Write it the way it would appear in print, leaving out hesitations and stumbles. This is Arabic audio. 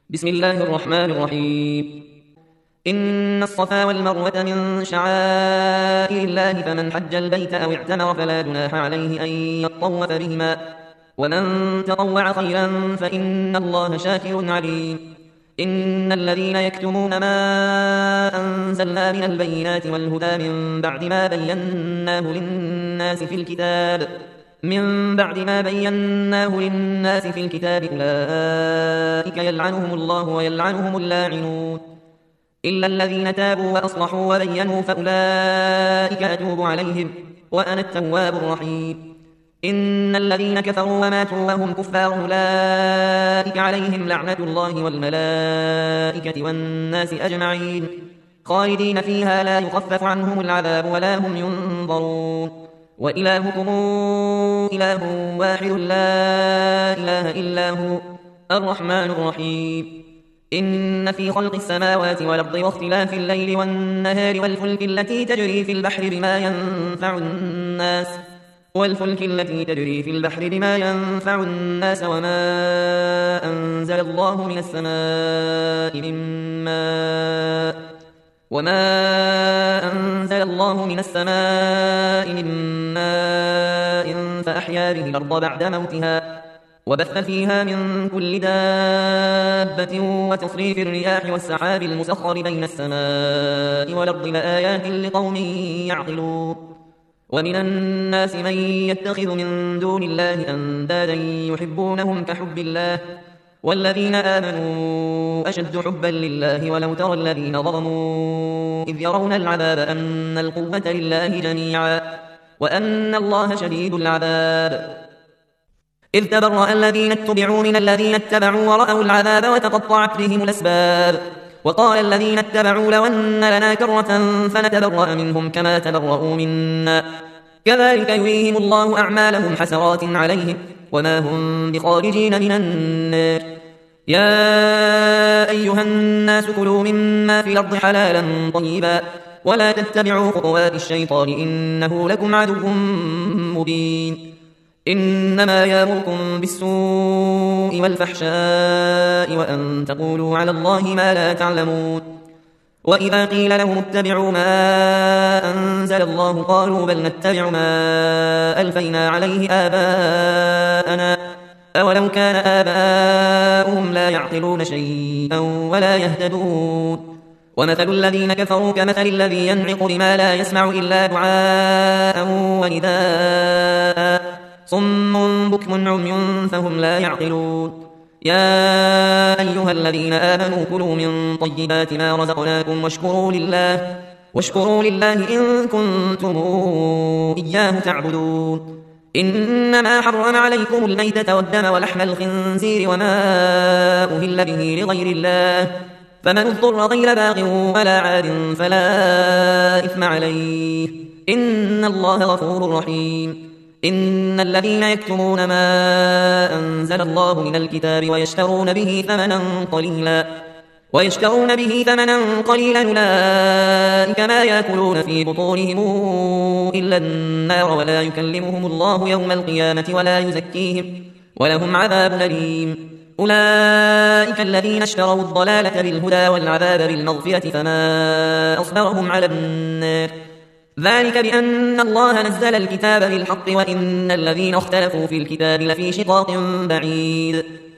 بسم الله الرحمن الرحيم. إن الصفا والمروة من شعائر الله، فمن حج البيت أو اعتمر فلا جناح عليه أن يطوف بهما، ومن تطوع خيرا فإن الله شاكر عليم. إن الذين يكتمون ما أنزلنا من البينات والهدى من بعد ما بيناه للناس في الكتاب أولئك يلعنهم الله ويلعنهم اللاعنون، إلا الذين تابوا وأصلحوا وبينوا فأولئك أتوب عليهم وأنا التواب الرحيم. إن الذين كفروا وماتوا وهم كفار أولئك عليهم لعنة الله والملائكة والناس أجمعين، خالدين فيها لا يخفف عنهم العذاب ولا هم ينظرون. وإلهكم إله واحد لا إله إلا هو الرحمن الرحيم. إن في خلق السماوات والأرض واختلاف الليل والنهار والفلك التي تجري في البحر بما ينفع الناس وما أنزل الله من السماء من ماء فأحيا به الأرض بعد موتها وبث فيها من كل دابة وتصريف الرياح والسحاب المسخر بين السماء والأرض لآيات لقوم يعقلون. ومن الناس من يتخذ من دون الله أندادا يحبونهم كحب الله، والذين آمنوا أشد حبا لله. ولو ترى الذين ظلموا إذ يرون العذاب أن القوة لله جميعا وأن الله شديد العذاب. إذ تبرأ الذين اتبعوا من الذين اتبعوا ورأوا العذاب وتقطعت بهم الأسباب. وقال الذين اتبعوا لو أن لنا كرة فنتبرأ منهم كما تبرؤوا منا، كذلك يريهم الله أعمالهم حسرات عليهم وما هم بخارجين من النار. يا أيها الناس كلوا مما في الأرض حلالا طيبا ولا تتبعوا خطوات الشيطان إنه لكم عدو مبين. إنما يأمركم بالسوء والفحشاء وأن تقولوا على الله ما لا تعلمون. وإذا قيل لهم اتبعوا ما أنزل الله قالوا بل نتبع ما ألفينا عليه آباءنا أولو كان آباؤهم لا يعقلون شيئا ولا يهتدون. ومثل الذين كفروا كمثل الذي ينعق بما لا يسمع إلا دعاء ونداء صم بكم عمي فهم لا يعقلون. يا أيها الذين آمنوا كلوا من طيبات ما رزقناكم واشكروا لله إن كنتم إياه تعبدون. إنما حرم عليكم الميتة والدم ولحم الخنزير وما أهل به لغير الله، فمن اضطر غير باغ ولا عاد فلا إثم عليه إن الله غفور رحيم. إن الذين يكتمون ما أنزل الله من الكتاب ويشترون به ثمنا قليلا أولئك ما يأكلون في بطونهم إلا النار ولا يكلمهم الله يوم القيامة ولا يزكيهم ولهم عذاب أليم. أولئك الذين اشتروا الضلالة بالهدى والعذاب بالمغفرة فما أصبرهم على النار، ذلك بأن الله نزل الكتاب بالحق وإن الذين اختلفوا في الكتاب لفي شقاق بعيد.